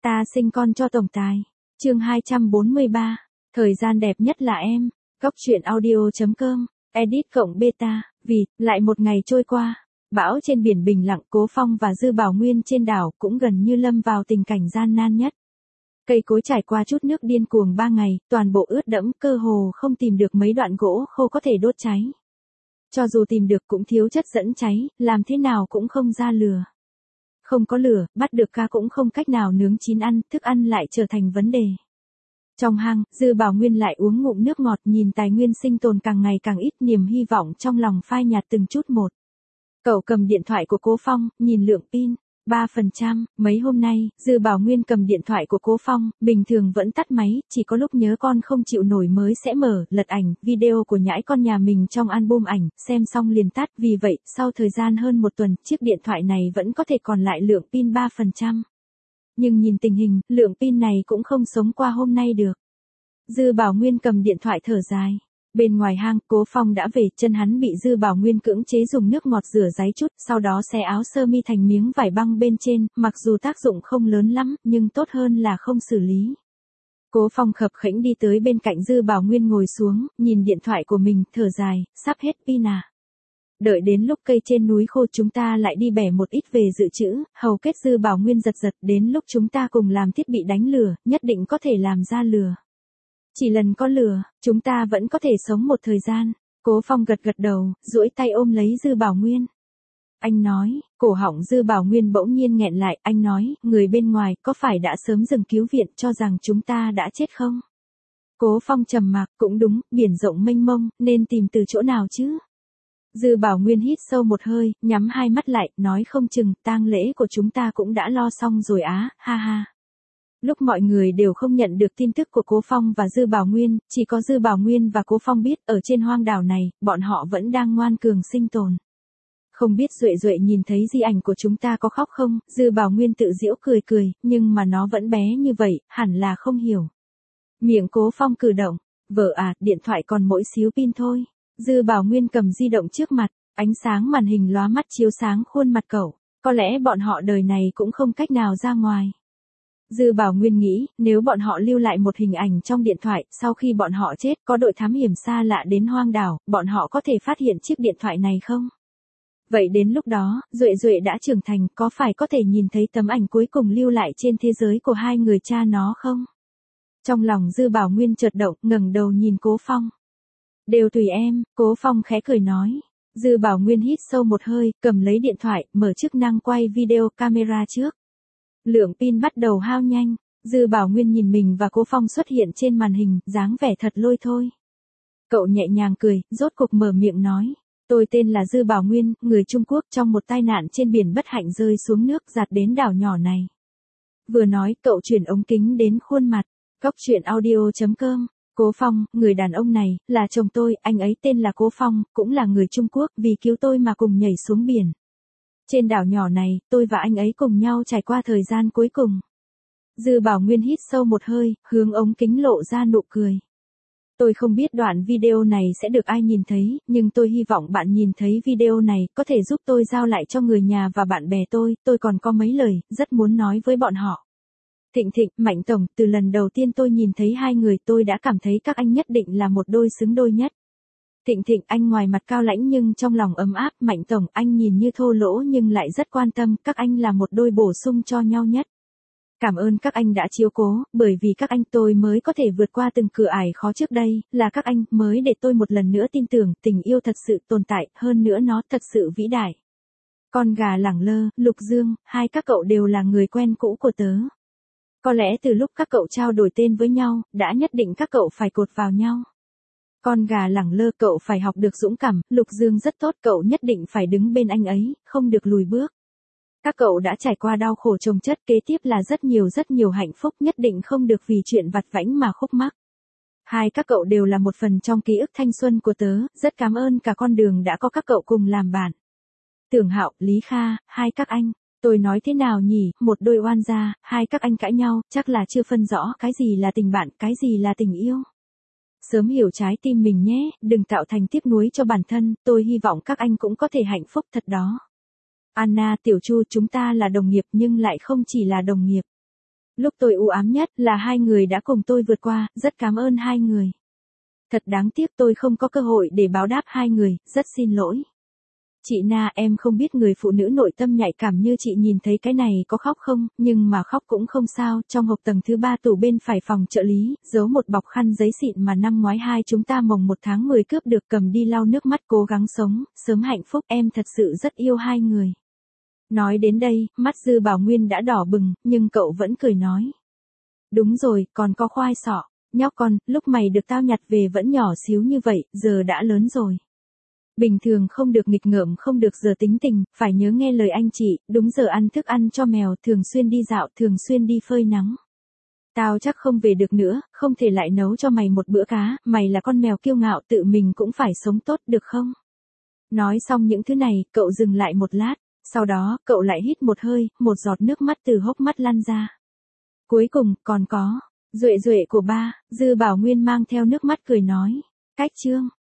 Ta sinh con cho tổng tài. Chương 243. Thời gian đẹp nhất là em. Góc truyện audio.com. Edit cộng beta. Vì, lại một ngày trôi qua. Bão trên biển bình lặng, Cố Phong và Dư Bảo Nguyên trên đảo cũng gần như lâm vào tình cảnh gian nan nhất. Cây cối trải qua chút nước điên cuồng 3 ngày, toàn bộ ướt đẫm, cơ hồ không tìm được mấy đoạn gỗ khô có thể đốt cháy. Cho dù tìm được cũng thiếu chất dẫn cháy, làm thế nào cũng không ra lửa. Không có lửa, bắt được cá cũng không cách nào nướng chín ăn, thức ăn lại trở thành vấn đề. Trong hang, Dư Bảo Nguyên lại uống ngụm nước ngọt, nhìn tài nguyên sinh tồn càng ngày càng ít, niềm hy vọng trong lòng phai nhạt từng chút một. Cậu cầm điện thoại của Cố Phong, nhìn lượng pin, 3%, mấy hôm nay, Dư Bảo Nguyên cầm điện thoại của Cố Phong, bình thường vẫn tắt máy, chỉ có lúc nhớ con không chịu nổi mới sẽ mở, lật ảnh, video của nhãi con nhà mình trong album ảnh, xem xong liền tắt, vì vậy, sau thời gian hơn một tuần, chiếc điện thoại này vẫn có thể còn lại lượng pin 3%. Nhưng nhìn tình hình, lượng pin này cũng không sống qua hôm nay được. Dư Bảo Nguyên cầm điện thoại thở dài. Bên ngoài hang, Cố Phong đã về, chân hắn bị Dư Bảo Nguyên cưỡng chế dùng nước ngọt rửa ráy chút, sau đó xé áo sơ mi thành miếng vải băng bên trên, mặc dù tác dụng không lớn lắm, nhưng tốt hơn là không xử lý. Cố Phong khập khẽnh đi tới bên cạnh Dư Bảo Nguyên ngồi xuống, nhìn điện thoại của mình, thở dài, sắp hết pin à. Đợi đến lúc cây trên núi khô chúng ta lại đi bẻ một ít về dự trữ, hầu kết. Dư Bảo Nguyên giật giật, đến lúc chúng ta cùng làm thiết bị đánh lửa, nhất định có thể làm ra lửa. Chỉ lần có lửa, chúng ta vẫn có thể sống một thời gian. Cố Phong gật gật đầu, duỗi tay ôm lấy Dư Bảo Nguyên. Anh nói, cổ họng Dư Bảo Nguyên bỗng nhiên nghẹn lại, anh nói, người bên ngoài có phải đã sớm dừng cứu viện cho rằng chúng ta đã chết không? Cố Phong trầm mặc, cũng đúng, biển rộng mênh mông, nên tìm từ chỗ nào chứ? Dư Bảo Nguyên hít sâu một hơi, nhắm hai mắt lại, nói không chừng, tang lễ của chúng ta cũng đã lo xong rồi á, ha ha. Lúc mọi người đều không nhận được tin tức của Cố Phong và Dư Bảo Nguyên, chỉ có Dư Bảo Nguyên và Cố Phong biết, ở trên hoang đảo này, bọn họ vẫn đang ngoan cường sinh tồn. Không biết Duệ Duệ nhìn thấy di ảnh của chúng ta có khóc không? Dư Bảo Nguyên tự giễu cười cười, nhưng mà nó vẫn bé như vậy, hẳn là không hiểu. Miệng Cố Phong cử động, vợ à, điện thoại còn mỗi xíu pin thôi. Dư Bảo Nguyên cầm di động trước mặt, ánh sáng màn hình lóa mắt chiếu sáng khuôn mặt cậu, có lẽ bọn họ đời này cũng không cách nào ra ngoài. Dư Bảo Nguyên nghĩ, nếu bọn họ lưu lại một hình ảnh trong điện thoại, sau khi bọn họ chết, có đội thám hiểm xa lạ đến hoang đảo, bọn họ có thể phát hiện chiếc điện thoại này không? Vậy đến lúc đó, Duệ Duệ đã trưởng thành, có phải có thể nhìn thấy tấm ảnh cuối cùng lưu lại trên thế giới của hai người cha nó không? Trong lòng Dư Bảo Nguyên chợt động, ngẩng đầu nhìn Cố Phong. Đều tùy em, Cố Phong khẽ cười nói. Dư Bảo Nguyên hít sâu một hơi, cầm lấy điện thoại, mở chức năng quay video camera trước. Lượng pin bắt đầu hao nhanh, Dư Bảo Nguyên nhìn mình và Cố Phong xuất hiện trên màn hình, dáng vẻ thật lôi thôi. Cậu nhẹ nhàng cười, rốt cục mở miệng nói. Tôi tên là Dư Bảo Nguyên, người Trung Quốc, trong một tai nạn trên biển bất hạnh rơi xuống nước, dạt đến đảo nhỏ này. Vừa nói, cậu chuyển ống kính đến khuôn mặt. Góc truyện audio.com. Cố Phong, người đàn ông này, là chồng tôi, anh ấy tên là Cố Phong, cũng là người Trung Quốc, vì cứu tôi mà cùng nhảy xuống biển. Trên đảo nhỏ này, tôi và anh ấy cùng nhau trải qua thời gian cuối cùng. Dư Bảo Nguyên hít sâu một hơi, hướng ống kính lộ ra nụ cười. Tôi không biết đoạn video này sẽ được ai nhìn thấy, nhưng tôi hy vọng bạn nhìn thấy video này, có thể giúp tôi giao lại cho người nhà và bạn bè tôi còn có mấy lời, rất muốn nói với bọn họ. Thịnh Thịnh, Mạnh Tổng, từ lần đầu tiên tôi nhìn thấy hai người tôi đã cảm thấy các anh nhất định là một đôi xứng đôi nhất. Thịnh Thịnh, anh ngoài mặt cao lãnh nhưng trong lòng ấm áp. Mạnh Tổng, anh nhìn như thô lỗ nhưng lại rất quan tâm, các anh là một đôi bổ sung cho nhau nhất. Cảm ơn các anh đã chiếu cố, bởi vì các anh tôi mới có thể vượt qua từng cửa ải khó trước đây, là các anh mới để tôi một lần nữa tin tưởng tình yêu thật sự tồn tại, hơn nữa nó thật sự vĩ đại. Con gà lẳng lơ, Lục Dương, hai các cậu đều là người quen cũ của tớ. Có lẽ từ lúc các cậu trao đổi tên với nhau, đã nhất định các cậu phải cột vào nhau. Con gà lẳng lơ, cậu phải học được dũng cảm, Lục Dương rất tốt, cậu nhất định phải đứng bên anh ấy, không được lùi bước. Các cậu đã trải qua đau khổ chồng chất, kế tiếp là rất nhiều hạnh phúc, nhất định không được vì chuyện vặt vãnh mà khúc mắc. Hai các cậu đều là một phần trong ký ức thanh xuân của tớ, rất cảm ơn cả con đường đã có các cậu cùng làm bạn. Tưởng Hạo, Lý Kha, hai các anh. Tôi nói thế nào nhỉ, một đôi oan gia, hai các anh cãi nhau, chắc là chưa phân rõ cái gì là tình bạn, cái gì là tình yêu. Sớm hiểu trái tim mình nhé, đừng tạo thành tiếc nuối cho bản thân, tôi hy vọng các anh cũng có thể hạnh phúc thật đó. Anna, Tiểu Chu, chúng ta là đồng nghiệp nhưng lại không chỉ là đồng nghiệp. Lúc tôi u ám nhất là hai người đã cùng tôi vượt qua, rất cảm ơn hai người. Thật đáng tiếc tôi không có cơ hội để báo đáp hai người, rất xin lỗi. Chị Na, em không biết người phụ nữ nội tâm nhạy cảm như chị nhìn thấy cái này có khóc không, nhưng mà khóc cũng không sao. Trong hộp tầng thứ 3 tủ bên phải phòng trợ lý, giấu một bọc khăn giấy xịn mà năm ngoái hai chúng ta mồng 1 tháng 10 cướp được, cầm đi lau nước mắt cố gắng sống, sớm hạnh phúc. Em thật sự rất yêu hai người. Nói đến đây, mắt Dư Bảo Nguyên đã đỏ bừng, nhưng cậu vẫn cười nói. Đúng rồi, còn có khoai sọ. Nhóc con, lúc mày được tao nhặt về vẫn nhỏ xíu như vậy, giờ đã lớn rồi. Bình thường không được nghịch ngợm, không được giờ tính tình, phải nhớ nghe lời anh chị, đúng giờ ăn thức ăn cho mèo, thường xuyên đi dạo, thường xuyên đi phơi nắng. Tao chắc không về được nữa, không thể lại nấu cho mày một bữa cá, mày là con mèo kiêu ngạo, tự mình cũng phải sống tốt được không? Nói xong những thứ này, cậu dừng lại một lát, sau đó, cậu lại hít một hơi, một giọt nước mắt từ hốc mắt lăn ra. Cuối cùng, còn có, duệ duệ của ba, Dư Bảo Nguyên mang theo nước mắt cười nói, cách chương.